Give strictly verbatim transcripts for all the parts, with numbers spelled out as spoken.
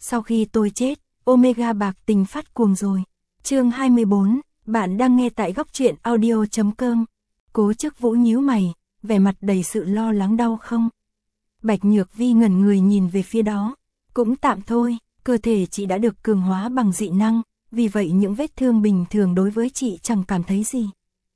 sau khi tôi chết, Omega bạc tình phát cuồng rồi. Chương hai mươi bốn, bạn đang nghe tại góc truyện audio chấm com. Cố Chức Vũ nhíu mày, vẻ mặt đầy sự lo lắng đau không. Bạch Nhược Vi ngẩn người nhìn về phía đó, cũng tạm thôi, cơ thể chị đã được cường hóa bằng dị năng, vì vậy những vết thương bình thường đối với chị chẳng cảm thấy gì.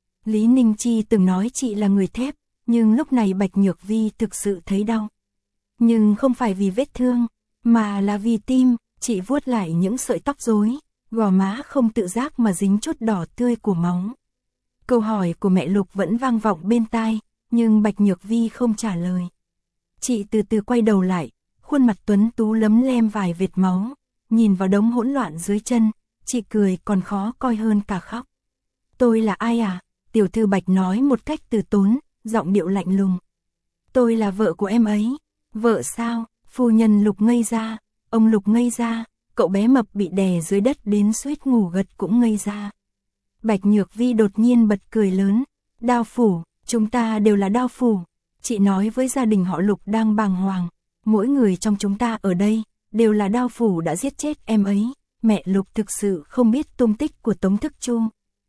Lý Ninh Chi từng nói chị là người thép, nhưng lúc này Bạch Nhược Vi thực sự thấy đau. Nhưng không phải vì vết thương, mà là vì tim. Chị vuốt lại những sợi tóc rối, gò má không tự giác mà dính chút đỏ tươi của máu. Câu hỏi của mẹ Lục vẫn vang vọng bên tai, nhưng Bạch Nhược Vi không trả lời. Chị từ từ quay đầu lại, khuôn mặt tuấn tú lấm lem vài vệt máu, nhìn vào đống hỗn loạn dưới chân, chị cười còn khó coi hơn cả khóc. Tôi là ai à? Tiểu thư Bạch nói một cách từ tốn, giọng điệu lạnh lùng. Tôi là vợ của em ấy. Vợ sao? Phu nhân Lục ngây ra. Ông Lục ngây ra, cậu bé mập bị đè dưới đất đến suýt ngủ gật cũng ngây ra. Bạch Nhược Vi đột nhiên bật cười lớn. Đao phủ, chúng ta đều là đao phủ. Chị nói với gia đình họ Lục đang bàng hoàng. Mỗi người trong chúng ta ở đây, đều là đao phủ đã giết chết em ấy. Mẹ Lục thực sự không biết tung tích của Tống Thức Chu.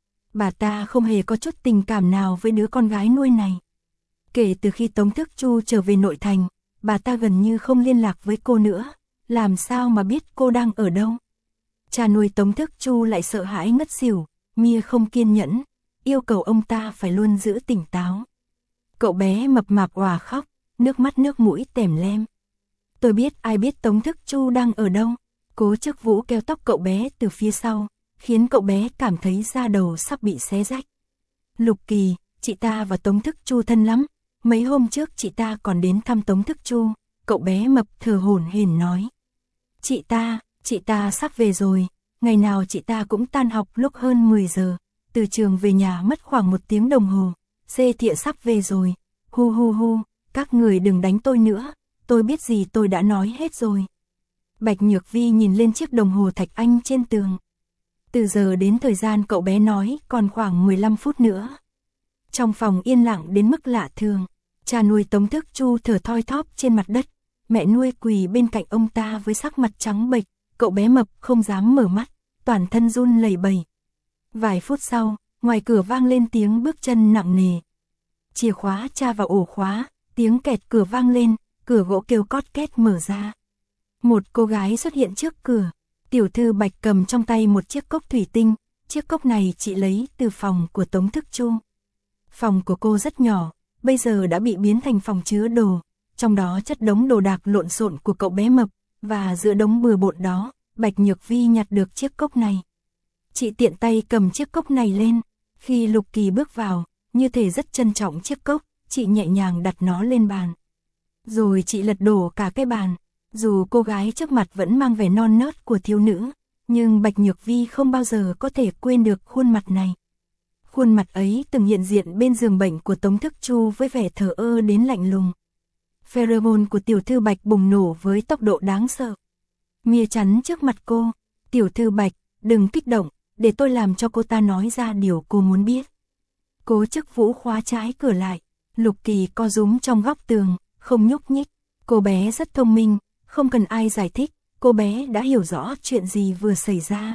Bà ta không hề có chút tình cảm nào với đứa con gái nuôi này. Kể từ khi Tống Thức Chu trở về nội thành, bà ta gần như không liên lạc với cô nữa. Làm sao mà biết cô đang ở đâu? Cha nuôi Tống Thức Chu lại sợ hãi ngất xỉu, Mia không kiên nhẫn, yêu cầu ông ta phải luôn giữ tỉnh táo. Cậu bé mập mạp òa khóc, nước mắt nước mũi tèm lem. Tôi biết ai biết Tống Thức Chu đang ở đâu. Cố Chức Vũ kéo tóc cậu bé từ phía sau, khiến cậu bé cảm thấy da đầu sắp bị xé rách. Lục Kỳ, chị ta và Tống Thức Chu thân lắm. Mấy hôm trước chị ta còn đến thăm Tống Thức Chu. Cậu bé mập thở hổn hển nói. Chị ta, chị ta sắp về rồi. Ngày nào chị ta cũng tan học lúc hơn mười giờ. Từ trường về nhà mất khoảng một tiếng đồng hồ. Xê Thiệ sắp về rồi. Hu hu hu, các người đừng đánh tôi nữa. Tôi biết gì tôi đã nói hết rồi. Bạch Nhược Vi nhìn lên chiếc đồng hồ thạch anh trên tường. Từ giờ đến thời gian cậu bé nói còn khoảng mười lăm phút nữa. Trong phòng yên lặng đến mức lạ thường. Cha nuôi Tống Thức Chu thở thoi thóp trên mặt đất. Mẹ nuôi quỳ bên cạnh ông ta với sắc mặt trắng bệch. Cậu bé mập không dám mở mắt, toàn thân run lẩy bẩy. Vài phút sau, ngoài cửa vang lên tiếng bước chân nặng nề. Chìa khóa tra vào ổ khóa, tiếng kẹt cửa vang lên, cửa gỗ kêu cót két mở ra. Một cô gái xuất hiện trước cửa. Tiểu thư Bạch cầm trong tay một chiếc cốc thủy tinh. Chiếc cốc này chị lấy từ phòng của Tống Thức Chu. Phòng của cô rất nhỏ, bây giờ đã bị biến thành phòng chứa đồ. Trong đó chất đống đồ đạc lộn xộn của cậu bé mập, và giữa đống bừa bộn đó, Bạch Nhược Vi nhặt được chiếc cốc này. Chị tiện tay cầm chiếc cốc này lên. Khi Lục Kỳ bước vào, như thể rất trân trọng chiếc cốc, chị nhẹ nhàng đặt nó lên bàn. Rồi chị lật đổ cả cái bàn. Dù cô gái trước mặt vẫn mang vẻ non nớt của thiếu nữ, nhưng Bạch Nhược Vi không bao giờ có thể quên được khuôn mặt này. Khuôn mặt ấy từng hiện diện bên giường bệnh của Tống Thức Chu với vẻ thờ ơ đến lạnh lùng. Pheromone của tiểu thư Bạch bùng nổ với tốc độ đáng sợ. Mia chắn trước mặt cô. Tiểu thư Bạch, đừng kích động, để tôi làm cho cô ta nói ra điều cô muốn biết. Cố Chức Vũ khóa trái cửa lại. Lục Kỳ co rúm trong góc tường, không nhúc nhích. Cô bé rất thông minh, không cần ai giải thích, cô bé đã hiểu rõ chuyện gì vừa xảy ra.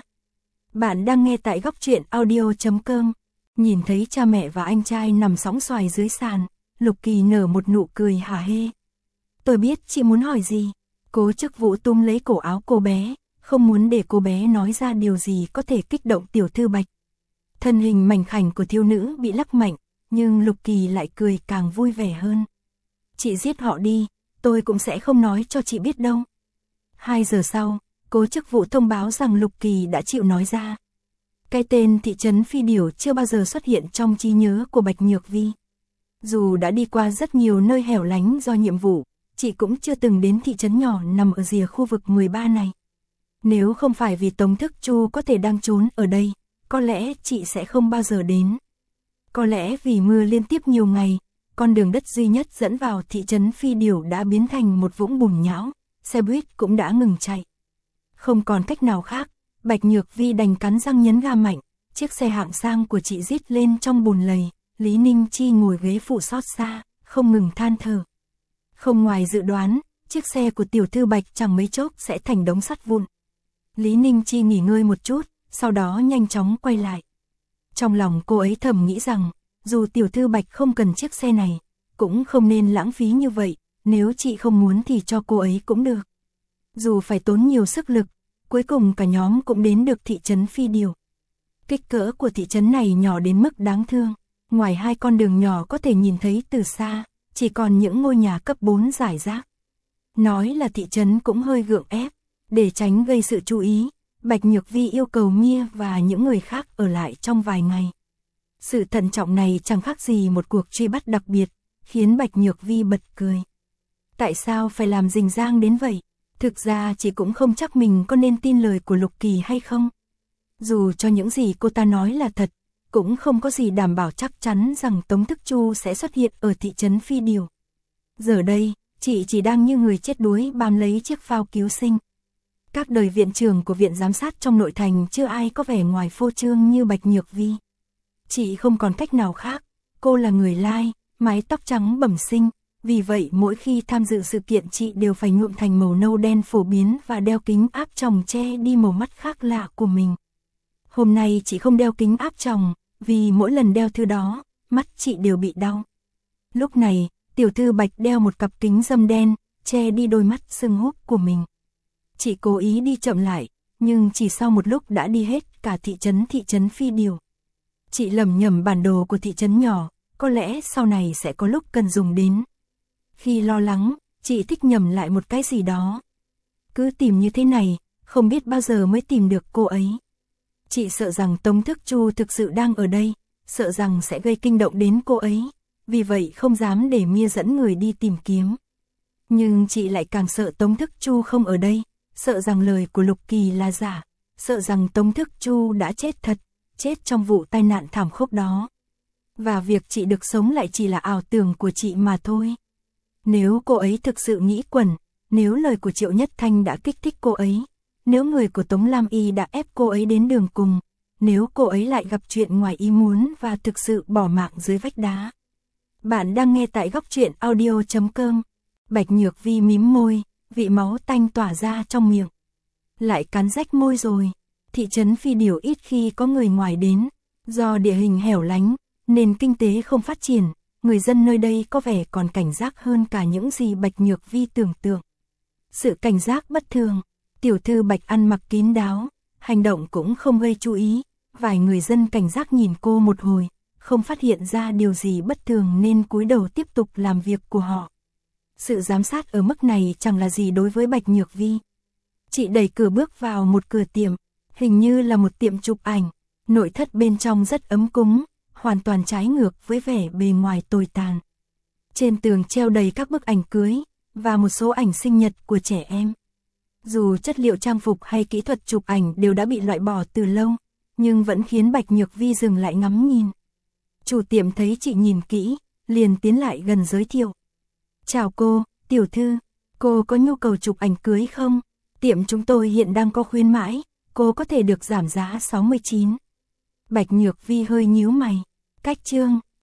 Bạn đang nghe tại góc truyện audio chấm com. Nhìn thấy cha mẹ và anh trai nằm sóng xoài dưới sàn, Lục Kỳ nở một nụ cười hả hê. Tôi biết chị muốn hỏi gì. Cố Chức Vũ túm lấy cổ áo cô bé, không muốn để cô bé nói ra điều gì có thể kích động tiểu thư Bạch. Thân hình mảnh khảnh của thiếu nữ bị lắc mạnh, nhưng Lục Kỳ lại cười càng vui vẻ hơn. Chị giết họ đi, tôi cũng sẽ không nói cho chị biết đâu. Hai giờ sau, Cố Chức Vũ thông báo rằng Lục Kỳ đã chịu nói ra. Cái tên thị trấn Phi Điểu chưa bao giờ xuất hiện trong trí nhớ của Bạch Nhược Vi. Dù đã đi qua rất nhiều nơi hẻo lánh do nhiệm vụ, chị cũng chưa từng đến thị trấn nhỏ nằm ở rìa khu vực mười ba này. Nếu không phải vì Tống Thức Chu có thể đang trốn ở đây, có lẽ chị sẽ không bao giờ đến. Có lẽ vì mưa liên tiếp nhiều ngày, con đường đất duy nhất dẫn vào thị trấn Phi Điểu đã biến thành một vũng bùn nhão, xe buýt cũng đã ngừng chạy. Không còn cách nào khác, Bạch Nhược Vi đành cắn răng nhấn ga mạnh, chiếc xe hạng sang của chị rít lên trong bùn lầy. Lý Ninh Chi ngồi ghế phụ xót xa, không ngừng than thở. Không ngoài dự đoán, chiếc xe của tiểu thư Bạch chẳng mấy chốc sẽ thành đống sắt vụn. Lý Ninh Chi nghỉ ngơi một chút, sau đó nhanh chóng quay lại. Trong lòng cô ấy thầm nghĩ rằng, dù tiểu thư Bạch không cần chiếc xe này, cũng không nên lãng phí như vậy, nếu chị không muốn thì cho cô ấy cũng được. Dù phải tốn nhiều sức lực, cuối cùng cả nhóm cũng đến được thị trấn Phi Điều. Kích cỡ của thị trấn này nhỏ đến mức đáng thương, ngoài hai con đường nhỏ có thể nhìn thấy từ xa, chỉ còn những ngôi nhà cấp bốn rải rác. Nói là thị trấn cũng hơi gượng ép, để tránh gây sự chú ý, Bạch Nhược Vi yêu cầu Mia và những người khác ở lại trong vài ngày. Sự thận trọng này chẳng khác gì một cuộc truy bắt đặc biệt, khiến Bạch Nhược Vi bật cười. Tại sao phải làm rình rang đến vậy? Thực ra chị cũng không chắc mình có nên tin lời của Lục Kỳ hay không. Dù cho những gì cô ta nói là thật, cũng không có gì đảm bảo chắc chắn rằng Tống Thức Chu sẽ xuất hiện ở thị trấn Phi Điều. Giờ đây, chị chỉ đang như người chết đuối bám lấy chiếc phao cứu sinh. Các đời viện trưởng của viện giám sát trong nội thành chưa ai có vẻ ngoài phô trương như Bạch Nhược Vi. Chị không còn cách nào khác, cô là người Lai, mái tóc trắng bẩm sinh, vì vậy mỗi khi tham dự sự kiện chị đều phải nhuộm thành màu nâu đen phổ biến và đeo kính áp tròng che đi màu mắt khác lạ của mình. Hôm nay chị không đeo kính áp tròng, vì mỗi lần đeo thứ đó, mắt chị đều bị đau. Lúc này, tiểu thư Bạch đeo một cặp kính râm đen, che đi đôi mắt sưng húp của mình. Chị cố ý đi chậm lại, nhưng chỉ sau một lúc đã đi hết cả thị trấn thị trấn Phi Điều. Chị lầm nhầm bản đồ của thị trấn nhỏ, có lẽ sau này sẽ có lúc cần dùng đến. Khi lo lắng, chị thích nhầm lại một cái gì đó. Cứ tìm như thế này, không biết bao giờ mới tìm được cô ấy. Chị sợ rằng Tống Thức Chu thực sự đang ở đây, sợ rằng sẽ gây kinh động đến cô ấy, vì vậy không dám để Mia dẫn người đi tìm kiếm. Nhưng chị lại càng sợ Tống Thức Chu không ở đây, sợ rằng lời của Lục Kỳ là giả, sợ rằng Tống Thức Chu đã chết thật, chết trong vụ tai nạn thảm khốc đó. Và việc chị được sống lại chỉ là ảo tưởng của chị mà thôi. Nếu cô ấy thực sự nghĩ quẩn, nếu lời của Triệu Nhất Thanh đã kích thích cô ấy, nếu người của Tống Lam Y đã ép cô ấy đến đường cùng, nếu cô ấy lại gặp chuyện ngoài ý muốn và thực sự bỏ mạng dưới vách đá. Bạn đang nghe tại góc truyện audio chấm com. Bạch Nhược Vi mím môi, vị máu tanh tỏa ra trong miệng. Lại cắn rách môi rồi. Thị trấn Phi Điều ít khi có người ngoài đến, do địa hình hẻo lánh, nền kinh tế không phát triển, người dân nơi đây có vẻ còn cảnh giác hơn cả những gì Bạch Nhược Vi tưởng tượng. Sự cảnh giác bất thường, tiểu thư Bạch ăn mặc kín đáo, hành động cũng không gây chú ý, vài người dân cảnh giác nhìn cô một hồi, không phát hiện ra điều gì bất thường nên cúi đầu tiếp tục làm việc của họ. Sự giám sát ở mức này chẳng là gì đối với Bạch Nhược Vi. Chị đẩy cửa bước vào một cửa tiệm, hình như là một tiệm chụp ảnh, nội thất bên trong rất ấm cúng, hoàn toàn trái ngược với vẻ bề ngoài tồi tàn. Trên tường treo đầy các bức ảnh cưới, và một số ảnh sinh nhật của trẻ em. Dù chất liệu trang phục hay kỹ thuật chụp ảnh đều đã bị loại bỏ từ lâu, nhưng vẫn khiến Bạch Nhược Vi dừng lại ngắm nhìn. Chủ tiệm thấy chị nhìn kỹ, liền tiến lại gần giới thiệu. Chào cô, tiểu thư, cô có nhu cầu chụp ảnh cưới không? Tiệm chúng tôi hiện đang có khuyến mãi, cô có thể được giảm giá sáu mươi chín. Bạch Nhược Vi hơi nhíu mày. Cách chương